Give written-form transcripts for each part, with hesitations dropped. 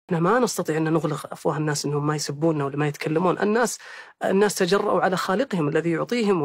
احنا ما نستطيع أن نغلق أفواه الناس أنهم ما يسبوننا ولا ما يتكلمون. الناس تجرؤوا على خالقهم الذي يعطيهم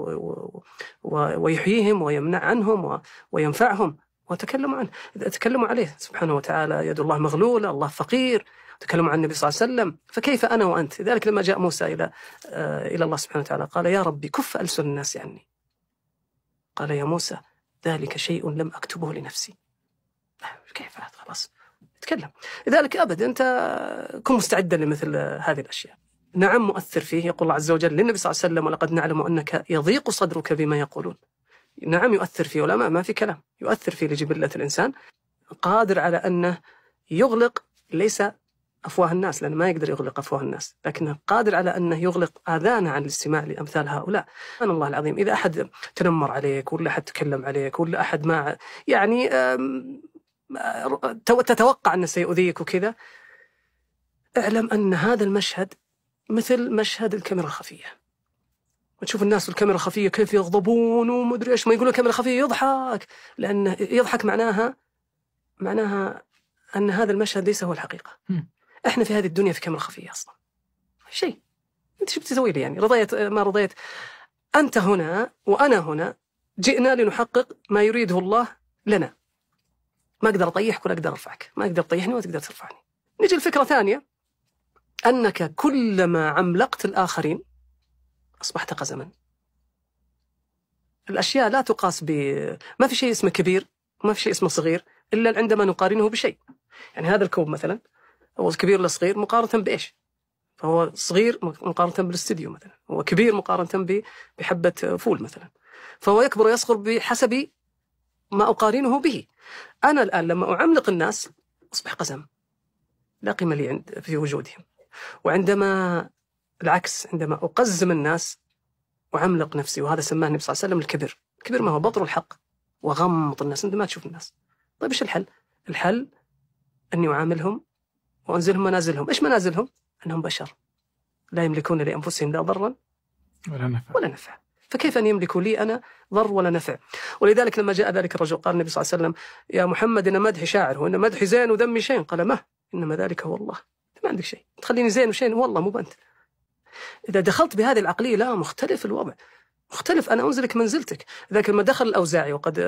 ويحييهم ويمنع عنهم وينفعهم، وتكلموا عنه، تكلموا عليه سبحانه وتعالى يد الله مغلولة، الله فقير، تكلموا عن النبي صلى الله عليه وسلم. فكيف أنا وأنت؟ لذلك لما جاء موسى إلى الله سبحانه وتعالى قال يا ربي كف ألسن الناس عني. قال يا موسى ذلك شيء لم أكتبه لنفسي. كيف خلاص تكلم. لذلك أبدا أنت كن مستعدا لمثل هذه الأشياء. نعم مؤثر فيه، يقول الله عز وجل للنبي صلى الله عليه وسلم ولقد نعلم أنك يضيق صدرك بما يقولون. نعم يؤثر فيه، ولا ما في كلام، يؤثر فيه لجبلة الإنسان، قادر على أنه يغلق ليس أفواه الناس، لأنه ما يقدر يغلق أفواه الناس، لكنه قادر على أنه يغلق آذانه عن الاستماع لأمثال هؤلاء. سبحان الله العظيم، إذا أحد تنمر عليك ولا أحد تكلم عليك ولا أحد ما يعني تتوقع أنه سيؤذيك وكذا، اعلم أن هذا المشهد مثل مشهد الكاميرا الخفية. وتشوف الناس في الكاميرا الخفية كيف يغضبون ومدري إيش، ما يقولون الكاميرا الخفية يضحك، لأنه يضحك معناها أن هذا المشهد ليس هو الحقيقة. إحنا في هذه الدنيا في كاميرا خفية أصلا شيء. أنت شو بتسوي لي يعني؟ رضيت ما رضيت، أنت هنا وأنا هنا، جئنا لنحقق ما يريده الله لنا. ما أقدر أطيحك ولا أقدر أرفعك، ما أقدر تطيحني ولا تقدر ترفعني. نجي الفكرة ثانية، أنك كلما عملقت الآخرين أصبحت قزما. الأشياء لا تقاس ما في شيء اسمه كبير وما في شيء اسمه صغير إلا عندما نقارنه بشيء. يعني هذا الكوب مثلا هو كبير ولا صغير مقارنة بإيش؟ فهو صغير مقارنة بالاستديو مثلا، هو كبير مقارنة بحبة فول مثلا، فهو يكبر ويصغر بحسب ما أقارنه به. أنا الآن لما أعملق الناس أصبح قزم، لا قيمة لي في وجودهم. وعندما العكس، عندما أقزم الناس وعملق نفسي، وهذا سماه النبي صلى الله عليه وسلم الكبر. الكبر ما هو بطر الحق وغمط الناس، أنت ما تشوف الناس. طيب إيش الحل؟ الحل أني أعاملهم وأنزلهم منازلهم. إيش منازلهم؟ أنهم بشر لا يملكون لأنفسهم لا ضرا ولا نفع. فكيف أن يملكوا لي أنا ضر ولا نفع؟ ولذلك لما جاء ذلك الرجل قال النبي صلى الله عليه وسلم يا محمد إن مدحي شاعر وإن مدحي زين وذمي شين. قال ما إنما ذلك هو الله. ما عندك شيء تخليني زين وشين، والله مو بنت. إذا دخلت بهذه العقلية لا، مختلف الوضع، مختلف. أنا أنزلك منزلتك. ذاك لما دخل الأوزاعي وقد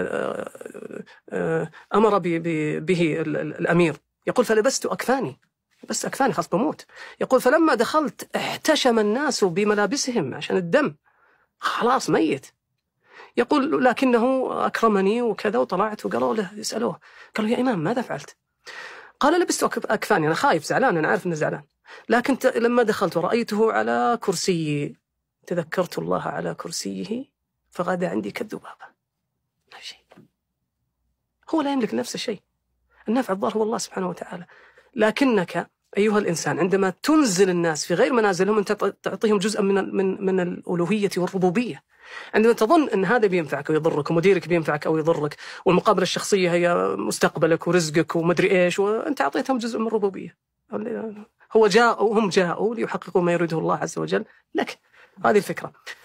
أمر به الأمير، يقول فلبست أكفاني، بس أكفاني خلاص بموت. يقول فلما دخلت احتشم الناس بملابسهم عشان الدم، خلاص ميت. يقول لكنه أكرمني وكذا، وطلعت وقالوا له يسألوه، قالوا يا إمام ماذا فعلت؟ قال لبست أكفاني، أنا خايف زعلان، أنا عارف أنه زعلان، لكن لما دخلت ورأيته على كرسي تذكرت الله على كرسيه فغدا عندي كالذبابة. لا شيء، هو لا يملك نفس الشيء، النفع الضار هو الله سبحانه وتعالى. لكنك أيها الإنسان عندما تنزل الناس في غير منازلهم أنت تعطيهم جزءا من الألوهية والربوبية. عندما تظن أن هذا بينفعك ويضرك، ومديرك بينفعك أو يضرك، والمقابلة الشخصية هي مستقبلك ورزقك ومدري إيش، وأنت أعطيتهم جزء من الربوبية. هم جاءوا ليحققوا ما يريده الله عز وجل لك. هذه الفكرة.